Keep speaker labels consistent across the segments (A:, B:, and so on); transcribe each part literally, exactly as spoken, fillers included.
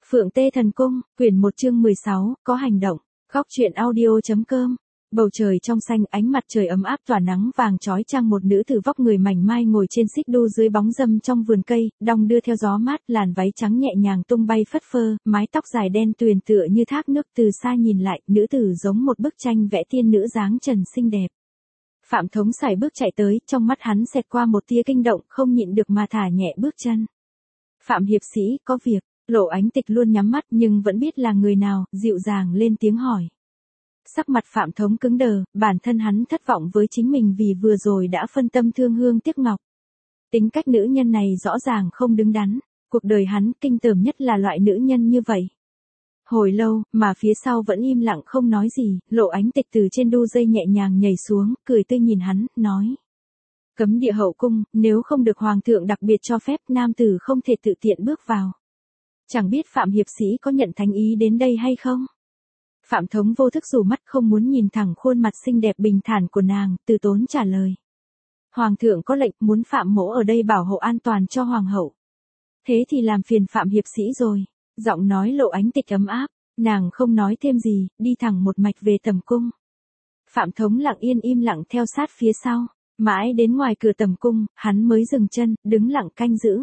A: Phượng Tê Thần Cung, quyển một chương mười sáu, có hành động. Góc truyện audio.com. Bầu trời trong xanh, ánh mặt trời ấm áp tỏa nắng vàng chói chang, một nữ tử vóc người mảnh mai ngồi trên xích đu dưới bóng râm trong vườn cây, đong đưa theo gió mát, làn váy trắng nhẹ nhàng tung bay phất phơ, mái tóc dài đen tuyền tựa như thác nước, từ xa nhìn lại, nữ tử giống một bức tranh vẽ tiên nữ dáng trần xinh đẹp. Phạm Thống sải bước chạy tới, trong mắt hắn xẹt qua một tia kinh động, không nhịn được mà thả nhẹ bước chân. Phạm hiệp sĩ, có việc. Lộ Ánh Tịch luôn nhắm mắt nhưng vẫn biết là người nào, dịu dàng lên tiếng hỏi. Sắc mặt Phạm Thống cứng đờ, bản thân hắn thất vọng với chính mình vì vừa rồi đã phân tâm thương hương tiếc ngọc. Tính cách nữ nhân này rõ ràng không đứng đắn, cuộc đời hắn kinh tởm nhất là loại nữ nhân như vậy. Hồi lâu, mà phía sau vẫn im lặng không nói gì, Lộ Ánh Tịch từ trên đu dây nhẹ nhàng nhảy xuống, cười tươi nhìn hắn, nói. Cấm địa hậu cung, nếu không được hoàng thượng đặc biệt cho phép, nam tử không thể tự tiện bước vào. Chẳng biết Phạm hiệp sĩ có nhận thánh ý đến đây hay không? Phạm Thống vô thức rủ mắt, không muốn nhìn thẳng khuôn mặt xinh đẹp bình thản của nàng, từ tốn trả lời. Hoàng thượng có lệnh muốn Phạm mỗ ở đây bảo hộ an toàn cho hoàng hậu. Thế thì làm phiền Phạm hiệp sĩ rồi. Giọng nói Lộ Ánh Tịch ấm áp, nàng không nói thêm gì, đi thẳng một mạch về tầm cung. Phạm Thống lặng yên im lặng theo sát phía sau, mãi đến ngoài cửa tầm cung, hắn mới dừng chân, đứng lặng canh giữ.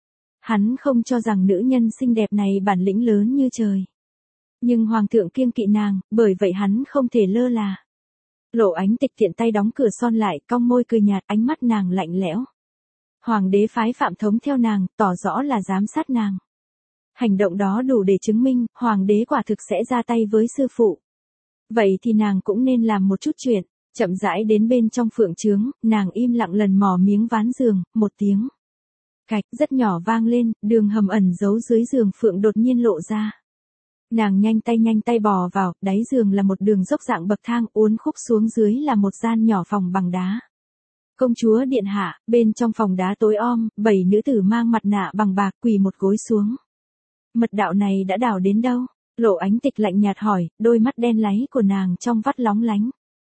A: Hắn không cho rằng nữ nhân xinh đẹp này bản lĩnh lớn như trời. Nhưng hoàng thượng kiêng kỵ nàng, bởi vậy hắn không thể lơ là. Lộ Ánh Tịch tiện tay đóng cửa son lại, cong môi cười nhạt, ánh mắt nàng lạnh lẽo. Hoàng đế phái Phạm Thống theo nàng, tỏ rõ là giám sát nàng. Hành động đó đủ để chứng minh, hoàng đế quả thực sẽ ra tay với sư phụ. Vậy thì nàng cũng nên làm một chút chuyện. Chậm rãi đến bên trong phượng trướng, nàng im lặng lần mò miếng ván giường, một tiếng. Cạch rất nhỏ vang lên, đường hầm ẩn giấu dưới giường phượng đột nhiên lộ ra. Nàng nhanh tay nhanh tay bò vào, đáy giường là một đường dốc dạng bậc thang, uốn khúc xuống dưới là một gian nhỏ phòng bằng đá. Công chúa điện hạ, bên trong phòng đá tối om, bảy nữ tử mang mặt nạ bằng bạc quỳ một gối xuống. Mật đạo này đã đào đến đâu? Lộ Ánh Tịch lạnh nhạt hỏi, đôi mắt đen láy của nàng trong vắt lóng lánh.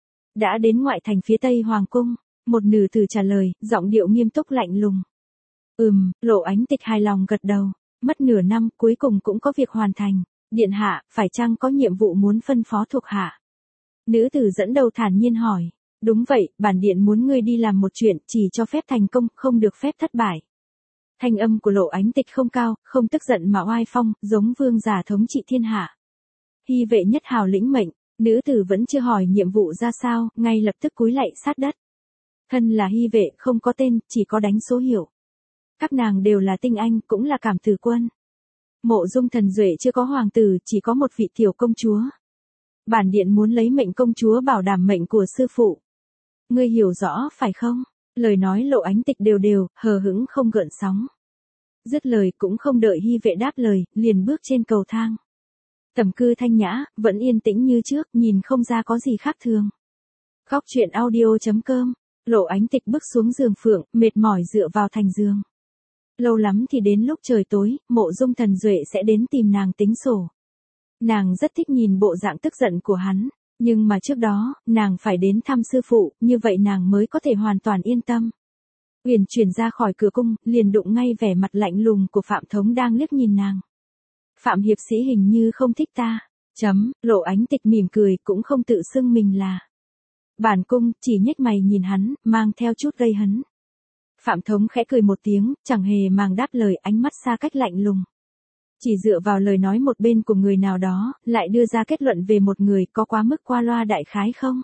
A: Đã đến ngoại thành phía tây hoàng cung, một nữ tử trả lời, giọng điệu nghiêm túc lạnh lùng. Ừm, Lộ Ánh Tịch hài lòng gật đầu, mất nửa năm cuối cùng cũng có việc hoàn thành, điện hạ, phải chăng có nhiệm vụ muốn phân phó thuộc hạ? Nữ tử dẫn đầu thản nhiên hỏi, đúng vậy, bản điện muốn ngươi đi làm một chuyện, chỉ cho phép thành công, không được phép thất bại. Thanh âm của Lộ Ánh Tịch không cao, không tức giận mà oai phong, giống vương giả thống trị thiên hạ. Hy vệ nhất hào lĩnh mệnh, nữ tử vẫn chưa hỏi nhiệm vụ ra sao, ngay lập tức cúi lạy sát đất. Thân là hy vệ, không có tên, chỉ có đánh số hiệu. Các nàng đều là tinh anh, cũng là cảm tử quân. Mộ Dung Thần Duệ chưa có hoàng tử, chỉ có một vị tiểu công chúa. Bản điện muốn lấy mệnh công chúa bảo đảm mệnh của sư phụ. Ngươi hiểu rõ, phải không? Lời nói Lộ Ánh Tịch đều đều, hờ hững không gợn sóng. Dứt lời cũng không đợi hy vệ đáp lời, liền bước trên cầu thang. Tầm cư thanh nhã, vẫn yên tĩnh như trước, nhìn không ra có gì khác thường. Góc truyện audio.com. Lộ Ánh Tịch bước xuống giường phượng, mệt mỏi dựa vào thành giường. Lâu lắm thì đến lúc trời tối, Mộ Dung Thần Duệ sẽ đến tìm nàng tính sổ. Nàng rất thích nhìn bộ dạng tức giận của hắn, nhưng mà trước đó, nàng phải đến thăm sư phụ, như vậy nàng mới có thể hoàn toàn yên tâm. Uyển chuyển ra khỏi cửa cung, liền đụng ngay vẻ mặt lạnh lùng của Phạm Thống đang liếc nhìn nàng. Phạm hiệp sĩ hình như không thích ta. Chấm, Lộ Ánh Tịch mỉm cười, cũng không tự xưng mình là. Bản cung, chỉ nhếch mày nhìn hắn, mang theo chút gây hấn. Phạm Thống khẽ cười một tiếng, chẳng hề màng đáp lời, ánh mắt xa cách lạnh lùng. Chỉ dựa vào lời nói một bên của người nào đó, lại đưa ra kết luận về một người, có quá mức qua loa đại khái không?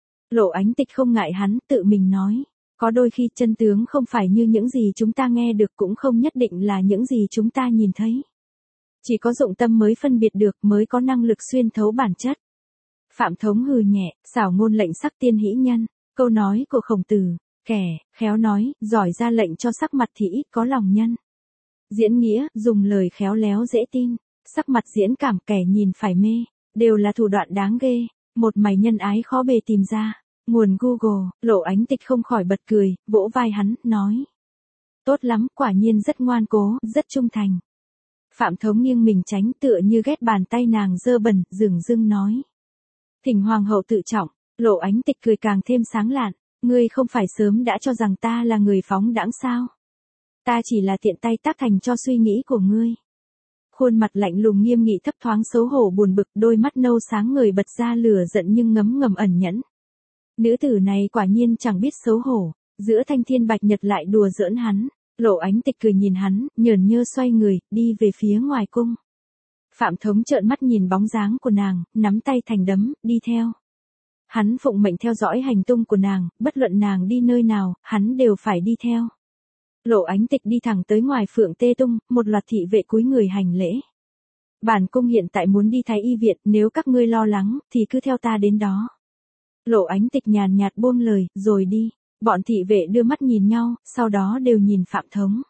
A: Lộ Ánh Tịch không ngại hắn, tự mình nói. Có đôi khi chân tướng không phải như những gì chúng ta nghe được, cũng không nhất định là những gì chúng ta nhìn thấy. Chỉ có dụng tâm mới phân biệt được, mới có năng lực xuyên thấu bản chất. Phạm Thống hừ nhẹ, xảo ngôn lệnh sắc tiên hĩ nhân, câu nói của Khổng Tử, kẻ, khéo nói, giỏi ra lệnh cho sắc mặt thì ít có lòng nhân. Diễn nghĩa, dùng lời khéo léo dễ tin, sắc mặt diễn cảm, kẻ nhìn phải mê, đều là thủ đoạn đáng ghê, một mày nhân ái khó bề tìm ra. Nguồn Google, Lộ Ánh Tịch không khỏi bật cười, vỗ vai hắn, nói. Tốt lắm, quả nhiên rất ngoan cố, rất trung thành. Phạm Thống nghiêng mình tránh, tựa như ghét bàn tay nàng dơ bẩn, dửng dưng nói. Thỉnh hoàng hậu tự trọng. Lộ Ánh Tịch cười càng thêm sáng lạn, ngươi không phải sớm đã cho rằng ta là người phóng đãng sao? Ta chỉ là tiện tay tác thành cho suy nghĩ của ngươi. Khuôn mặt lạnh lùng nghiêm nghị thấp thoáng xấu hổ buồn bực, đôi mắt nâu sáng ngời bật ra lửa giận nhưng ngấm ngầm ẩn nhẫn. Nữ tử này quả nhiên chẳng biết xấu hổ, giữa thanh thiên bạch nhật lại đùa giỡn hắn. Lộ Ánh Tịch cười nhìn hắn, nhởn nhơ xoay người, đi về phía ngoài cung. Phạm Thống trợn mắt nhìn bóng dáng của nàng, nắm tay thành đấm, đi theo. Hắn phụng mệnh theo dõi hành tung của nàng, bất luận nàng đi nơi nào, hắn đều phải đi theo. Lộ Ánh Tịch đi thẳng tới ngoài Phượng Tê Tung, một loạt thị vệ cúi người hành lễ. Bản cung hiện tại muốn đi Thái Y viện, nếu các ngươi lo lắng, thì cứ theo ta đến đó. Lộ Ánh Tịch nhàn nhạt buông lời, rồi đi. Bọn thị vệ đưa mắt nhìn nhau, sau đó đều nhìn Phạm Thống.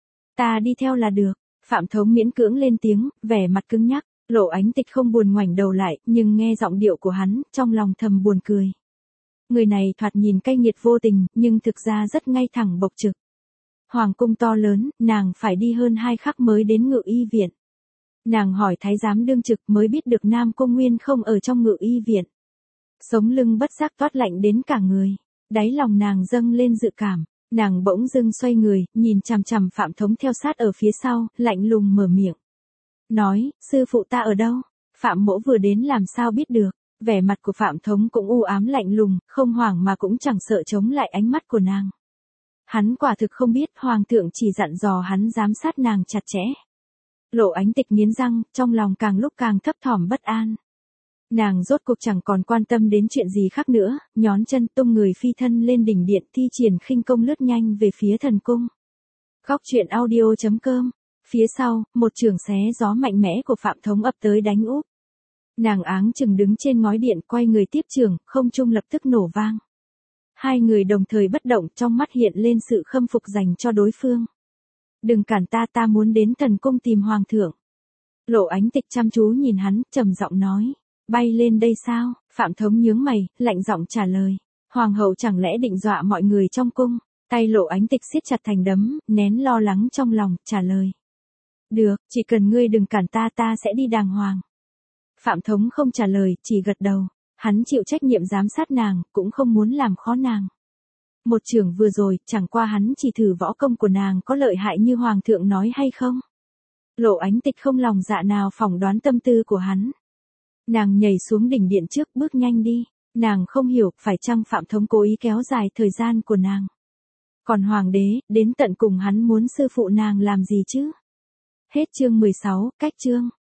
A: Ta đi theo là được. Phạm Thống miễn cưỡng lên tiếng, vẻ mặt cứng nhắc. Lộ Ánh Tịch không buồn ngoảnh đầu lại, nhưng nghe giọng điệu của hắn, trong lòng thầm buồn cười. Người này thoạt nhìn cay nghiệt vô tình, nhưng thực ra rất ngay thẳng bộc trực. Hoàng cung to lớn, nàng phải đi hơn hai khắc mới đến Ngự Y viện. Nàng hỏi thái giám đương trực mới biết được Nam Cung Nguyên không ở trong Ngự Y viện. Sống lưng bất giác toát lạnh đến cả người. Đáy lòng nàng dâng lên dự cảm, nàng bỗng dưng xoay người, nhìn chằm chằm Phạm Thống theo sát ở phía sau, lạnh lùng mở miệng. Nói, sư phụ ta ở đâu? Phạm mỗ vừa đến làm sao biết được? Vẻ mặt của Phạm Thống cũng u ám lạnh lùng, không hoảng mà cũng chẳng sợ chống lại ánh mắt của nàng. Hắn quả thực không biết Hoàng thượng chỉ dặn dò hắn giám sát nàng chặt chẽ. Lộ Ánh Tịch nghiến răng, trong lòng càng lúc càng thấp thỏm bất an. Nàng rốt cuộc chẳng còn quan tâm đến chuyện gì khác nữa, nhón chân tung người phi thân lên đỉnh điện thi triển khinh công lướt nhanh về phía thần cung. Góc truyện audio chấm com. Phía sau, một chưởng xé gió mạnh mẽ của Phạm Thống ập tới đánh úp. Nàng áng chừng đứng trên ngói điện quay người tiếp chưởng, không trung lập tức nổ vang. Hai người đồng thời bất động, trong mắt hiện lên sự khâm phục dành cho đối phương. Đừng cản ta, ta muốn đến thần cung tìm Hoàng thượng. Lộ Ánh Tịch chăm chú nhìn hắn, trầm giọng nói. Bay lên đây sao? Phạm Thống nhướng mày, lạnh giọng trả lời. Hoàng hậu chẳng lẽ định dọa mọi người trong cung? Tay Lộ Ánh Tịch siết chặt thành đấm, nén lo lắng trong lòng, trả lời. Được, chỉ cần ngươi đừng cản ta, ta sẽ đi đàng hoàng. Phạm Thống không trả lời, chỉ gật đầu. Hắn chịu trách nhiệm giám sát nàng, cũng không muốn làm khó nàng. Một chưởng vừa rồi, chẳng qua hắn chỉ thử võ công của nàng có lợi hại như Hoàng thượng nói hay không. Lộ Ánh Tịch không lòng dạ nào phỏng đoán tâm tư của hắn. Nàng nhảy xuống đỉnh điện trước, bước nhanh đi. Nàng không hiểu, phải chăng Phạm Thống cố ý kéo dài thời gian của nàng. Còn Hoàng đế, đến tận cùng hắn muốn sư phụ nàng làm gì chứ? Hết chương mười sáu, cách chương.